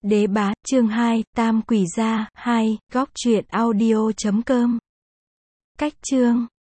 Đế bá, chương 2, Tam quỷ gia, 2, góc truyện audio.com. Cách chương